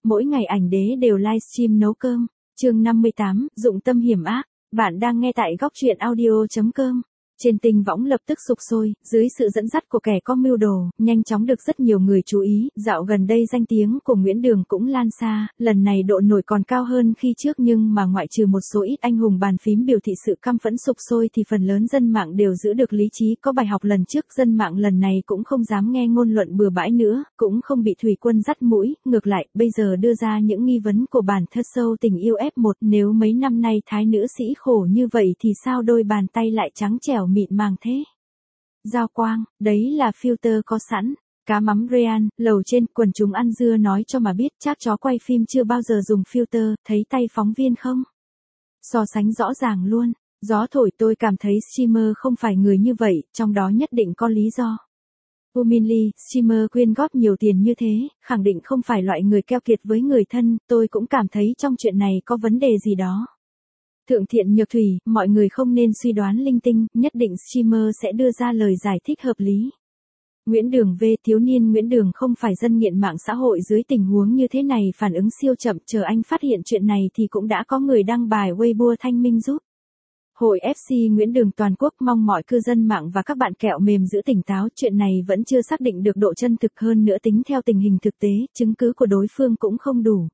mỗi ngày ảnh đế đều livestream nấu cơm. Chương 58, dụng tâm hiểm ác. Bạn đang nghe tại góc truyện audio.com. Trên tinh võng lập tức sục sôi, dưới sự dẫn dắt của kẻ có mưu đồ, nhanh chóng được rất nhiều người chú ý. Dạo gần đây danh tiếng của Nguyễn Đường cũng lan xa, lần này độ nổi còn cao hơn khi trước, nhưng mà ngoại trừ một số ít anh hùng bàn phím biểu thị sự căm phẫn sục sôi thì phần lớn dân mạng đều giữ được lý trí. Có bài học lần trước, dân mạng lần này cũng không dám nghe ngôn luận bừa bãi nữa, cũng không bị thủy quân dắt mũi, ngược lại, bây giờ đưa ra những nghi vấn của bản thơ sâu tình yêu F1. Nếu mấy năm nay thái nữ sĩ khổ như vậy thì sao đôi bàn tay lại trắng trẻo mịn màng thế? Giao quang, đấy là filter có sẵn. Cá mắm Ryan, lầu trên, quần chúng ăn dưa nói cho mà biết, chắc chó quay phim chưa bao giờ dùng filter, thấy tay phóng viên không? So sánh rõ ràng luôn. Gió thổi tôi cảm thấy streamer không phải người như vậy, trong đó nhất định có lý do. Uminli, streamer quyên góp nhiều tiền như thế, khẳng định không phải loại người keo kiệt với người thân, tôi cũng cảm thấy trong chuyện này có vấn đề gì đó. Thượng Thiện Nhược Thủy, mọi người không nên suy đoán linh tinh, nhất định streamer sẽ đưa ra lời giải thích hợp lý. Nguyễn Đường V, thiếu niên Nguyễn Đường không phải dân nghiện mạng xã hội, dưới tình huống như thế này phản ứng siêu chậm, chờ anh phát hiện chuyện này thì cũng đã có người đăng bài Weibo thanh minh giúp. Hội FC Nguyễn Đường toàn quốc mong mọi cư dân mạng và các bạn kẹo mềm giữ tỉnh táo, chuyện này vẫn chưa xác định được độ chân thực, hơn nữa tính theo tình hình thực tế, chứng cứ của đối phương cũng không đủ.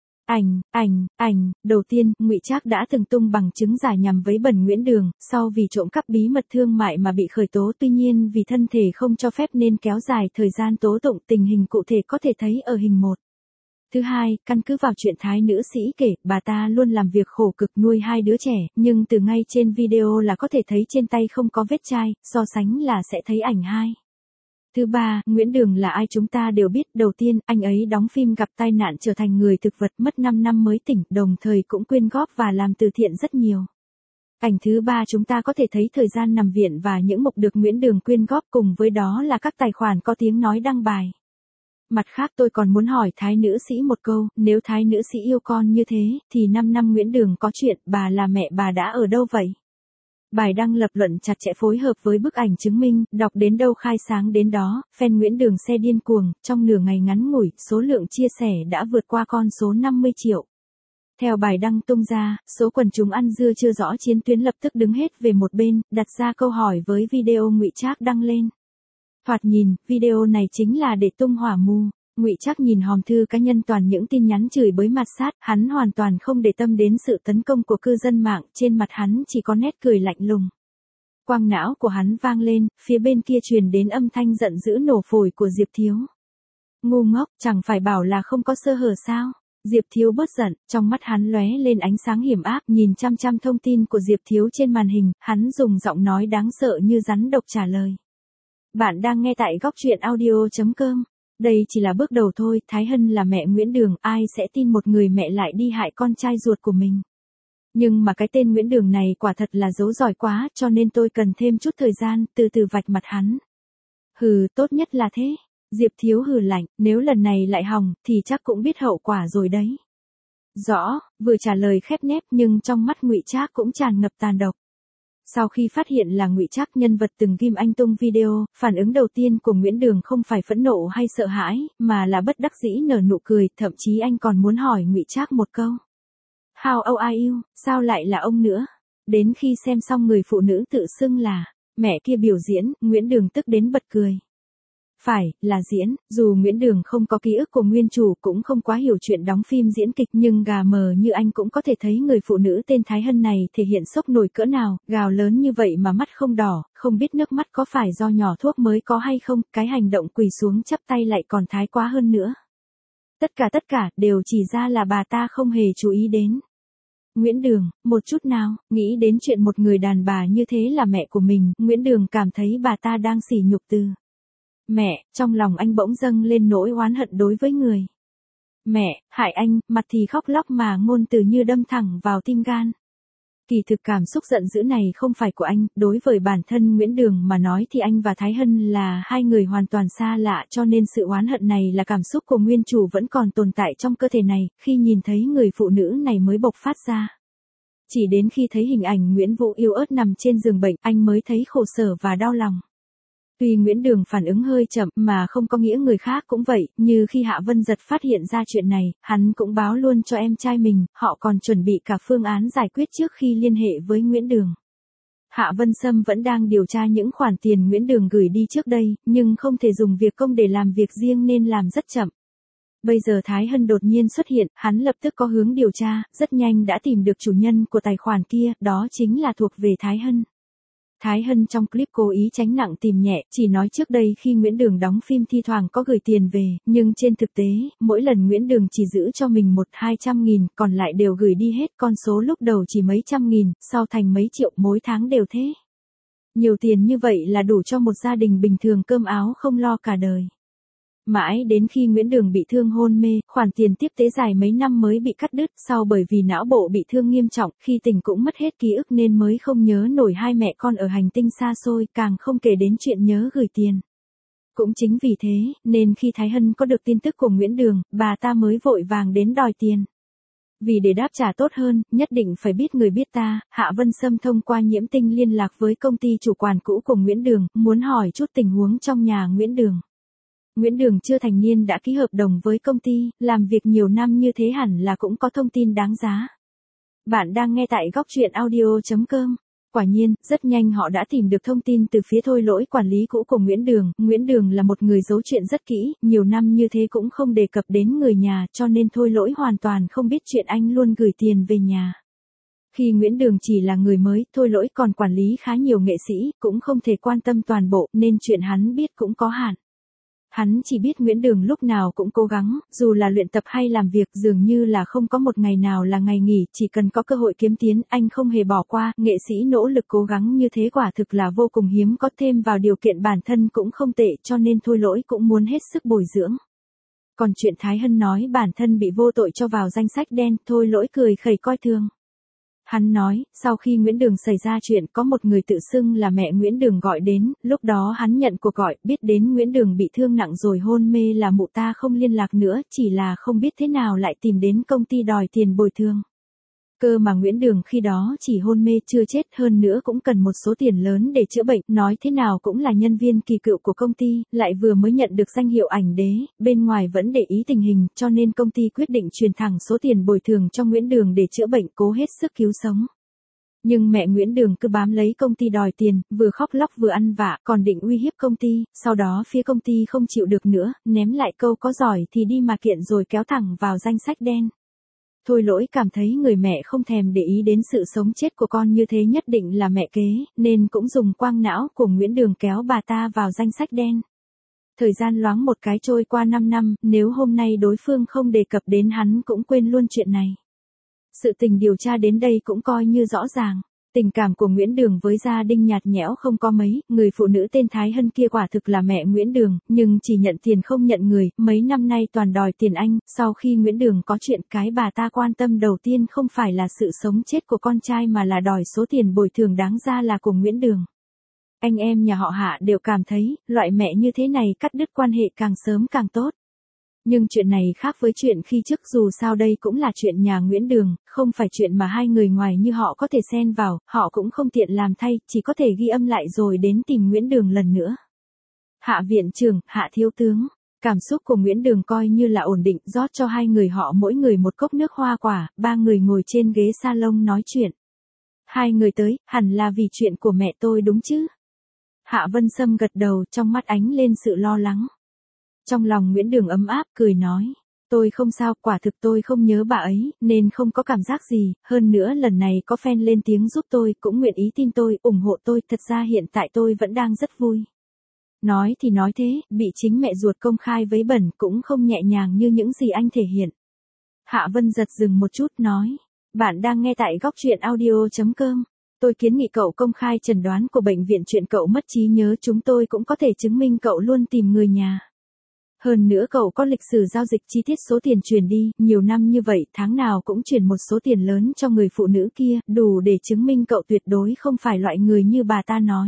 Đầu tiên, Ngụy Trác đã từng tung bằng chứng giả nhằm vấy bẩn Nguyễn Đường, sau vì trộm cắp bí mật thương mại mà bị khởi tố, tuy nhiên vì thân thể không cho phép nên kéo dài thời gian tố tụng, tình hình cụ thể có thể thấy ở hình 1. Thứ hai, căn cứ vào chuyện thái nữ sĩ kể, bà ta luôn làm việc khổ cực nuôi 2 đứa trẻ, nhưng từ ngay trên video là có thể thấy trên tay không có vết chai, so sánh là sẽ thấy ảnh 2. Thứ ba, Nguyễn Đường là ai chúng ta đều biết, đầu tiên, anh ấy đóng phim gặp tai nạn trở thành người thực vật, mất 5 năm mới tỉnh, đồng thời cũng quyên góp và làm từ thiện rất nhiều. Ảnh thứ ba chúng ta có thể thấy thời gian nằm viện và những mục được Nguyễn Đường quyên góp, cùng với đó là các tài khoản có tiếng nói đăng bài. Mặt khác tôi còn muốn hỏi thái nữ sĩ một câu, nếu thái nữ sĩ yêu con như thế, thì 5 năm Nguyễn Đường có chuyện, bà là mẹ bà đã ở đâu vậy? Bài đăng lập luận chặt chẽ phối hợp với bức ảnh chứng minh, đọc đến đâu khai sáng đến đó, fan Nguyễn Đường xe điên cuồng, trong nửa ngày ngắn ngủi, số lượng chia sẻ đã vượt qua con số 50 triệu. Theo bài đăng tung ra, số quần chúng ăn dưa chưa rõ chiến tuyến lập tức đứng hết về một bên, đặt ra câu hỏi với video Ngụy Trác đăng lên. Thoạt nhìn, video này chính là để tung hỏa mù. Ngụy Trác nhìn hòm thư cá nhân toàn những tin nhắn chửi bới mạt sát, hắn hoàn toàn không để tâm đến sự tấn công của cư dân mạng, trên mặt hắn chỉ có nét cười lạnh lùng. Quang não của hắn vang lên, phía bên kia truyền đến âm thanh giận dữ nổ phổi của Diệp Thiếu. Ngu ngốc, chẳng phải bảo là không có sơ hở sao? Diệp Thiếu bớt giận, trong mắt hắn lóe lên ánh sáng hiểm ác, nhìn chăm chăm thông tin của Diệp Thiếu trên màn hình, hắn dùng giọng nói đáng sợ như rắn độc trả lời. Bạn đang nghe tại góc truyện audio.com. Đây chỉ là bước đầu thôi, Thái Hân là mẹ Nguyễn Đường, ai sẽ tin một người mẹ lại đi hại con trai ruột của mình. Nhưng mà cái tên Nguyễn Đường này quả thật là giấu giỏi quá, cho nên tôi cần thêm chút thời gian, từ từ vạch mặt hắn. Hừ, tốt nhất là thế. Diệp Thiếu hừ lạnh, nếu lần này lại hỏng, thì chắc cũng biết hậu quả rồi đấy. Rõ, vừa trả lời khép nép nhưng trong mắt Ngụy Trác cũng tràn ngập tàn độc. Sau khi phát hiện là Ngụy Trác nhân vật từng ghim anh tung video, phản ứng đầu tiên của Nguyễn Đường không phải phẫn nộ hay sợ hãi, mà là bất đắc dĩ nở nụ cười, thậm chí anh còn muốn hỏi Ngụy Trác một câu. How are you, sao lại là ông nữa? Đến khi xem xong người phụ nữ tự xưng là mẹ kia biểu diễn, Nguyễn Đường tức đến bật cười. Phải, là diễn, dù Nguyễn Đường không có ký ức của nguyên chủ, cũng không quá hiểu chuyện đóng phim diễn kịch, nhưng gà mờ như anh cũng có thể thấy người phụ nữ tên Thái Hân này thể hiện sốc nổi cỡ nào, gào lớn như vậy mà mắt không đỏ, không biết nước mắt có phải do nhỏ thuốc mới có hay không, cái hành động quỳ xuống chắp tay lại còn thái quá hơn nữa. Tất cả, đều chỉ ra là bà ta không hề chú ý đến. Nguyễn Đường, một chút nào, nghĩ đến chuyện một người đàn bà như thế là mẹ của mình, Nguyễn Đường cảm thấy bà ta đang sỉ nhục từ. Mẹ, trong lòng anh bỗng dâng lên nỗi oán hận đối với người. Mẹ, hại anh, mặt thì khóc lóc mà ngôn từ như đâm thẳng vào tim gan. Kỳ thực cảm xúc giận dữ này không phải của anh, đối với bản thân Nguyễn Đường mà nói thì anh và Thái Hân là hai người hoàn toàn xa lạ, cho nên sự oán hận này là cảm xúc của nguyên chủ vẫn còn tồn tại trong cơ thể này, khi nhìn thấy người phụ nữ này mới bộc phát ra. Chỉ đến khi thấy hình ảnh Nguyễn Vũ yếu ớt nằm trên giường bệnh, anh mới thấy khổ sở và đau lòng. Tuy Nguyễn Đường phản ứng hơi chậm mà không có nghĩa người khác cũng vậy, như khi Hạ Vân Giật phát hiện ra chuyện này, hắn cũng báo luôn cho em trai mình, họ còn chuẩn bị cả phương án giải quyết trước khi liên hệ với Nguyễn Đường. Hạ Vân Sâm vẫn đang điều tra những khoản tiền Nguyễn Đường gửi đi trước đây, nhưng không thể dùng việc công để làm việc riêng nên làm rất chậm. Bây giờ Thái Hân đột nhiên xuất hiện, hắn lập tức có hướng điều tra, rất nhanh đã tìm được chủ nhân của tài khoản kia, đó chính là thuộc về Thái Hân. Thái Hân trong clip cố ý tránh nặng tìm nhẹ, chỉ nói trước đây khi Nguyễn Đường đóng phim thi thoảng có gửi tiền về, nhưng trên thực tế, mỗi lần Nguyễn Đường chỉ giữ cho mình 100-200 nghìn, còn lại đều gửi đi hết, con số lúc đầu chỉ mấy trăm nghìn, sau thành mấy triệu, mỗi tháng đều thế. Nhiều tiền như vậy là đủ cho một gia đình bình thường cơm áo không lo cả đời. Mãi đến khi Nguyễn Đường bị thương hôn mê, khoản tiền tiếp tế dài mấy năm mới bị cắt đứt, sau bởi vì não bộ bị thương nghiêm trọng, khi tỉnh cũng mất hết ký ức nên mới không nhớ nổi hai mẹ con ở hành tinh xa xôi, càng không kể đến chuyện nhớ gửi tiền. Cũng chính vì thế, nên khi Thái Hân có được tin tức của Nguyễn Đường, bà ta mới vội vàng đến đòi tiền. Vì để đáp trả tốt hơn, nhất định phải biết người biết ta, Hạ Vân Sâm thông qua Nhiễm Tinh liên lạc với công ty chủ quản cũ của Nguyễn Đường, muốn hỏi chút tình huống trong nhà Nguyễn Đường. Nguyễn Đường chưa thành niên đã ký hợp đồng với công ty, làm việc nhiều năm như thế hẳn là cũng có thông tin đáng giá. Bạn đang nghe tại góc truyện audio.com. Quả nhiên, rất nhanh họ đã tìm được thông tin từ phía Thôi Lỗi quản lý cũ của Nguyễn Đường. Nguyễn Đường là một người giấu chuyện rất kỹ, nhiều năm như thế cũng không đề cập đến người nhà, cho nên Thôi Lỗi hoàn toàn không biết chuyện anh luôn gửi tiền về nhà. Khi Nguyễn Đường chỉ là người mới, Thôi Lỗi còn quản lý khá nhiều nghệ sĩ, cũng không thể quan tâm toàn bộ, nên chuyện hắn biết cũng có hạn. Hắn chỉ biết Nguyễn Đường lúc nào cũng cố gắng, dù là luyện tập hay làm việc dường như là không có một ngày nào là ngày nghỉ, chỉ cần có cơ hội kiếm tiền, anh không hề bỏ qua, nghệ sĩ nỗ lực cố gắng như thế quả thực là vô cùng hiếm có, thêm vào điều kiện bản thân cũng không tệ, cho nên Thôi Lỗi cũng muốn hết sức bồi dưỡng. Còn chuyện Thái Hân nói bản thân bị vô tội cho vào danh sách đen, Thôi Lỗi cười khẩy coi thường. Hắn nói, sau khi Nguyễn Đường xảy ra chuyện có một người tự xưng là mẹ Nguyễn Đường gọi đến, lúc đó hắn nhận cuộc gọi, biết đến Nguyễn Đường bị thương nặng rồi hôn mê là mụ ta không liên lạc nữa, chỉ là không biết thế nào lại tìm đến công ty đòi tiền bồi thường. Cơ mà Nguyễn Đường khi đó chỉ hôn mê chưa chết, hơn nữa cũng cần một số tiền lớn để chữa bệnh, nói thế nào cũng là nhân viên kỳ cựu của công ty, lại vừa mới nhận được danh hiệu ảnh đế, bên ngoài vẫn để ý tình hình, cho nên công ty quyết định truyền thẳng số tiền bồi thường cho Nguyễn Đường để chữa bệnh, cố hết sức cứu sống. Nhưng mẹ Nguyễn Đường cứ bám lấy công ty đòi tiền, vừa khóc lóc vừa ăn vạ, còn định uy hiếp công ty, sau đó phía công ty không chịu được nữa, ném lại câu có giỏi thì đi mà kiện rồi kéo thẳng vào danh sách đen. Thôi Lỗi cảm thấy người mẹ không thèm để ý đến sự sống chết của con như thế nhất định là mẹ kế, nên cũng dùng quang não của Nguyễn Đường kéo bà ta vào danh sách đen. Thời gian loáng một cái trôi qua 5 năm, nếu hôm nay đối phương không đề cập đến hắn cũng quên luôn chuyện này. Sự tình điều tra đến đây cũng coi như rõ ràng. Tình cảm của Nguyễn Đường với gia đình nhạt nhẽo không có mấy, người phụ nữ tên Thái Hân kia quả thực là mẹ Nguyễn Đường, nhưng chỉ nhận tiền không nhận người, mấy năm nay toàn đòi tiền anh, sau khi Nguyễn Đường có chuyện cái bà ta quan tâm đầu tiên không phải là sự sống chết của con trai mà là đòi số tiền bồi thường đáng ra là của Nguyễn Đường. Anh em nhà họ Hạ đều cảm thấy, loại mẹ như thế này cắt đứt quan hệ càng sớm càng tốt. Nhưng chuyện này khác với chuyện khi trước, dù sao đây cũng là chuyện nhà Nguyễn Đường, không phải chuyện mà hai người ngoài như họ có thể xen vào, họ cũng không tiện làm thay, chỉ có thể ghi âm lại rồi đến tìm Nguyễn Đường lần nữa. Hạ viện trưởng, Hạ thiếu tướng, cảm xúc của Nguyễn Đường coi như là ổn định, rót cho hai người họ mỗi người một cốc nước hoa quả, ba người ngồi trên ghế salon nói chuyện. Hai người tới, hẳn là vì chuyện của mẹ tôi đúng chứ? Hạ Vân Sâm gật đầu, trong mắt ánh lên sự lo lắng. Trong lòng Nguyễn Đường ấm áp, cười nói, tôi không sao, quả thực tôi không nhớ bà ấy, nên không có cảm giác gì, hơn nữa lần này có fan lên tiếng giúp tôi, cũng nguyện ý tin tôi, ủng hộ tôi, thật ra hiện tại tôi vẫn đang rất vui. Nói thì nói thế, bị chính mẹ ruột công khai vấy bẩn cũng không nhẹ nhàng như những gì anh thể hiện. Hạ Vân giật dừng một chút, nói, bạn đang nghe tại góc truyện audio.com. Tôi kiến nghị cậu công khai chẩn đoán của bệnh viện chuyện cậu mất trí nhớ, chúng tôi cũng có thể chứng minh cậu luôn tìm người nhà. Hơn nữa cậu có lịch sử giao dịch chi tiết số tiền chuyển đi, nhiều năm như vậy, tháng nào cũng chuyển một số tiền lớn cho người phụ nữ kia, đủ để chứng minh cậu tuyệt đối không phải loại người như bà ta nói.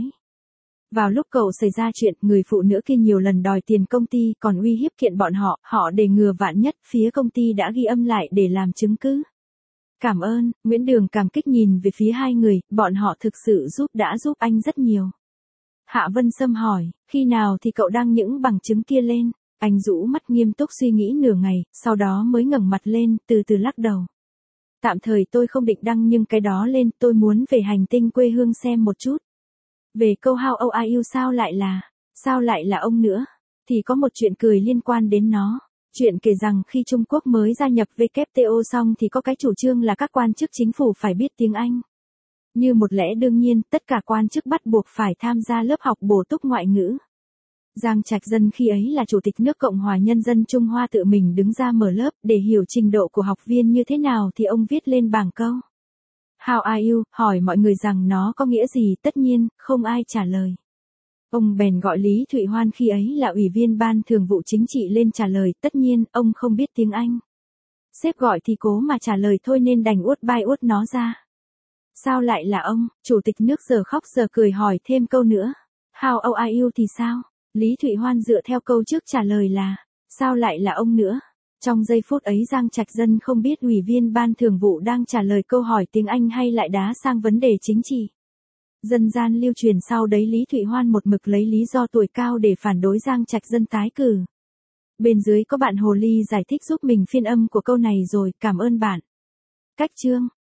Vào lúc cậu xảy ra chuyện, người phụ nữ kia nhiều lần đòi tiền công ty, còn uy hiếp kiện bọn họ để ngừa vạn nhất, phía công ty đã ghi âm lại để làm chứng cứ. Cảm ơn, Nguyễn Đường cảm kích nhìn về phía hai người, bọn họ thực sự đã giúp anh rất nhiều. Hạ Vân Sâm hỏi, khi nào thì cậu đăng những bằng chứng kia lên? Anh rũ mắt nghiêm túc suy nghĩ nửa ngày, sau đó mới ngẩng mặt lên, từ từ lắc đầu. Tạm thời tôi không định đăng nhưng cái đó lên, tôi muốn về hành tinh quê hương xem một chút. Về câu How are you sao lại là ông nữa? Thì có một chuyện cười liên quan đến nó. Chuyện kể rằng khi Trung Quốc mới gia nhập WTO xong thì có cái chủ trương là các quan chức chính phủ phải biết tiếng Anh. Như một lẽ đương nhiên, tất cả quan chức bắt buộc phải tham gia lớp học bổ túc ngoại ngữ. Giang Trạch Dân khi ấy là Chủ tịch nước Cộng hòa Nhân dân Trung Hoa tự mình đứng ra mở lớp để hiểu trình độ của học viên như thế nào thì ông viết lên bảng câu. How are you, hỏi mọi người rằng nó có nghĩa gì, tất nhiên, không ai trả lời. Ông bèn gọi Lý Thụy Hoan khi ấy là Ủy viên Ban Thường vụ Chính trị lên trả lời, tất nhiên, ông không biết tiếng Anh. Sếp gọi thì cố mà trả lời thôi nên đành uất bai uất nó ra. Sao lại là ông? Chủ tịch nước giờ khóc giờ cười hỏi thêm câu nữa. How are you thì sao? Lý Thụy Hoan dựa theo câu trước trả lời là, sao lại là ông nữa? Trong giây phút ấy Giang Trạch Dân không biết Ủy viên Ban Thường vụ đang trả lời câu hỏi tiếng Anh hay lại đá sang vấn đề chính trị. Dân gian lưu truyền sau đấy Lý Thụy Hoan một mực lấy lý do tuổi cao để phản đối Giang Trạch Dân tái cử. Bên dưới có bạn Hồ Ly giải thích giúp mình phiên âm của câu này rồi, cảm ơn bạn. Cách chương